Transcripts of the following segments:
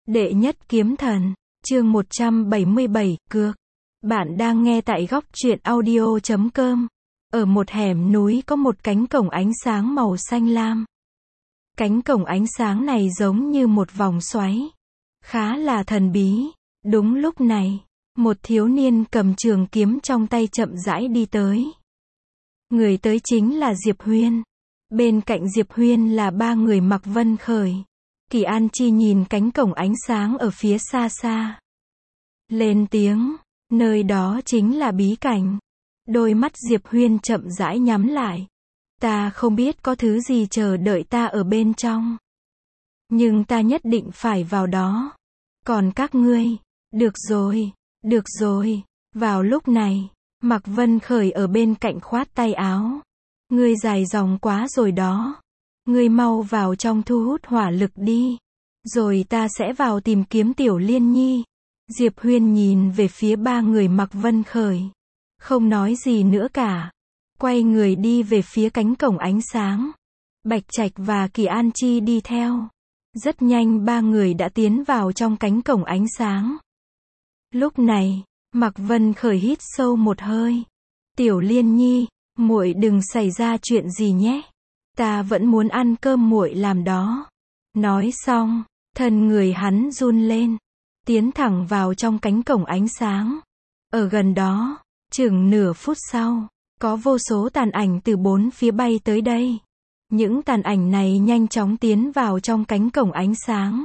Đệ nhất kiếm thần, chương 177, cược. Bạn đang nghe tại góc truyện audio.com. Ở một hẻm núi có một cánh cổng ánh sáng màu xanh lam. Cánh cổng ánh sáng này giống như một vòng xoáy. Khá là thần bí. Đúng lúc này, một thiếu niên cầm trường kiếm trong tay chậm rãi đi tới. Người tới chính là Diệp Huyên. Bên cạnh Diệp Huyên là ba người mặc vân khởi. Kỳ An Chi nhìn cánh cổng ánh sáng ở phía xa xa. Lên tiếng, nơi đó chính là bí cảnh. Đôi mắt Diệp Huyên chậm rãi nhắm lại. Ta không biết có thứ gì chờ đợi ta ở bên trong. Nhưng ta nhất định phải vào đó. Còn các ngươi, được rồi. Vào lúc này, Mạc Vân Khởi ở bên cạnh khoát tay áo. Ngươi dài dòng quá rồi đó. Ngươi mau vào trong thu hút hỏa lực đi. Rồi ta sẽ vào tìm kiếm Tiểu Liên Nhi. Diệp Huyên nhìn về phía ba người Mạc Vân Khởi. Không nói gì nữa cả. Quay người đi về phía cánh cổng ánh sáng. Bạch Trạch và Kỳ An Chi đi theo. Rất nhanh ba người đã tiến vào trong cánh cổng ánh sáng. Lúc này, Mạc Vân Khởi hít sâu một hơi. Tiểu Liên Nhi, muội đừng xảy ra chuyện gì nhé. Ta vẫn muốn ăn cơm muội làm đó. Nói xong, thân người hắn run lên, tiến thẳng vào trong cánh cổng ánh sáng. Ở gần đó, chừng nửa phút sau, có vô số tàn ảnh từ bốn phía bay tới đây. Những tàn ảnh này nhanh chóng tiến vào trong cánh cổng ánh sáng.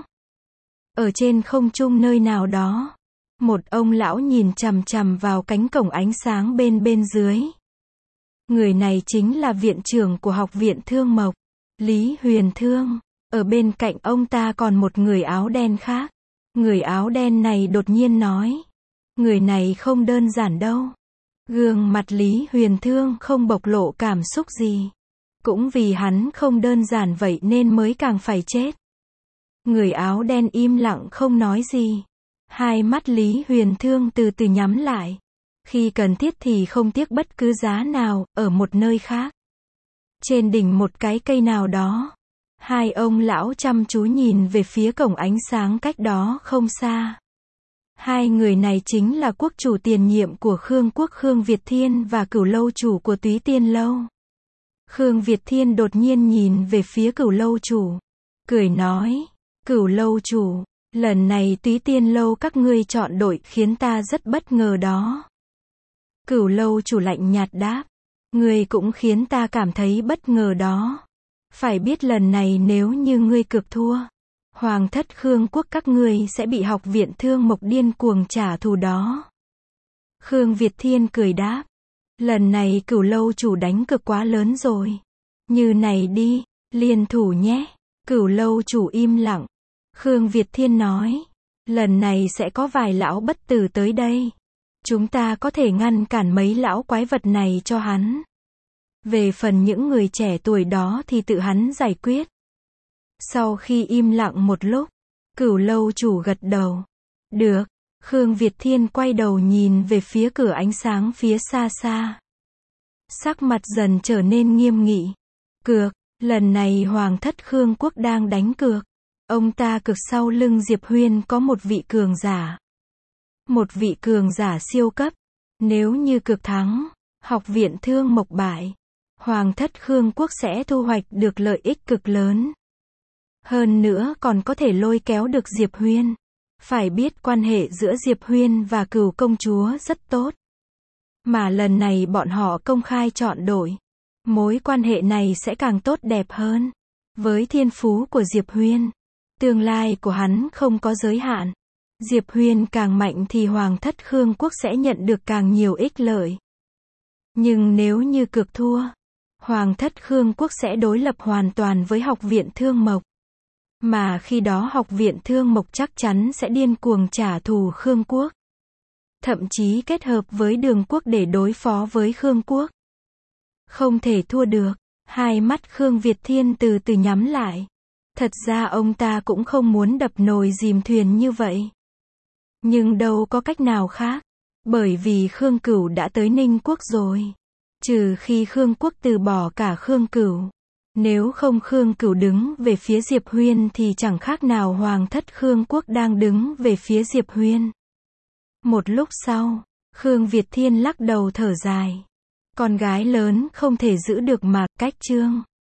Ở trên không trung nơi nào đó, một ông lão nhìn chằm chằm vào cánh cổng ánh sáng bên dưới. Người này chính là viện trưởng của Học viện Thương Mộc, Lý Huyền Thương. Ở bên cạnh ông ta còn một người áo đen khác. Người áo đen này đột nhiên nói. Người này không đơn giản đâu. Gương mặt Lý Huyền Thương không bộc lộ cảm xúc gì. Cũng vì hắn không đơn giản vậy nên mới càng phải chết. Người áo đen im lặng không nói gì. Hai mắt Lý Huyền Thương từ từ nhắm lại. Khi cần thiết thì không tiếc bất cứ giá nào, ở một nơi khác. Trên đỉnh một cái cây nào đó. Hai ông lão chăm chú nhìn về phía cổng ánh sáng cách đó không xa. Hai người này chính là quốc chủ tiền nhiệm của Khương Quốc Khương Việt Thiên và Cửu Lâu chủ của Túy Tiên Lâu. Khương Việt Thiên đột nhiên nhìn về phía Cửu Lâu chủ. Cười nói, Cửu Lâu chủ, lần này Túy Tiên Lâu các ngươi chọn đội khiến ta rất bất ngờ đó. Cửu Lâu chủ lạnh nhạt đáp, ngươi cũng khiến ta cảm thấy bất ngờ đó. Phải biết lần này nếu như ngươi cược thua, Hoàng thất Khương Quốc các ngươi sẽ bị Học viện Thương Mộc điên cuồng trả thù đó. Khương Việt Thiên cười đáp, lần này Cửu Lâu chủ đánh cược quá lớn rồi. Như này đi, liên thủ nhé. Cửu Lâu chủ im lặng. Khương Việt Thiên nói, lần này sẽ có vài lão bất tử tới đây. Chúng ta có thể ngăn cản mấy lão quái vật này cho hắn. Về phần những người trẻ tuổi đó thì tự hắn giải quyết. Sau khi im lặng một lúc, Cửu Lâu chủ gật đầu. Được. Khương Việt Thiên quay đầu nhìn về phía cửa ánh sáng phía xa xa. Sắc mặt dần trở nên nghiêm nghị. Cược, lần này Hoàng thất Khương Quốc đang đánh cược. Ông ta cược sau lưng Diệp Huyên có một vị cường giả. Một vị cường giả siêu cấp. Nếu như cược thắng, Học viện Thương Mộc bại, Hoàng thất Khương Quốc sẽ thu hoạch được lợi ích cực lớn. Hơn nữa còn có thể lôi kéo được Diệp Huyên. Phải biết quan hệ giữa Diệp Huyên và Cửu công chúa rất tốt. Mà lần này bọn họ công khai chọn đội. Mối quan hệ này sẽ càng tốt đẹp hơn. Với thiên phú của Diệp Huyên, tương lai của hắn không có giới hạn. Diệp Huyên càng mạnh thì Hoàng thất Khương Quốc sẽ nhận được càng nhiều ích lợi. Nhưng nếu như cược thua, Hoàng thất Khương Quốc sẽ đối lập hoàn toàn với Học viện Thương Mộc. Mà khi đó Học viện Thương Mộc chắc chắn sẽ điên cuồng trả thù Khương Quốc. Thậm chí kết hợp với Đường Quốc để đối phó với Khương Quốc. Không thể thua được. Hai mắt Khương Việt Thiên từ từ nhắm lại. Thật ra ông ta cũng không muốn đập nồi dìm thuyền như vậy. Nhưng đâu có cách nào khác. Bởi vì Khương Cửu đã tới Ninh Quốc rồi. Trừ khi Khương Quốc từ bỏ cả Khương Cửu. Nếu không Khương Cửu đứng về phía Diệp Huyên thì chẳng khác nào Hoàng thất Khương Quốc đang đứng về phía Diệp Huyên. Một lúc sau, Khương Việt Thiên lắc đầu thở dài. Con gái lớn không thể giữ được mà, cách Trương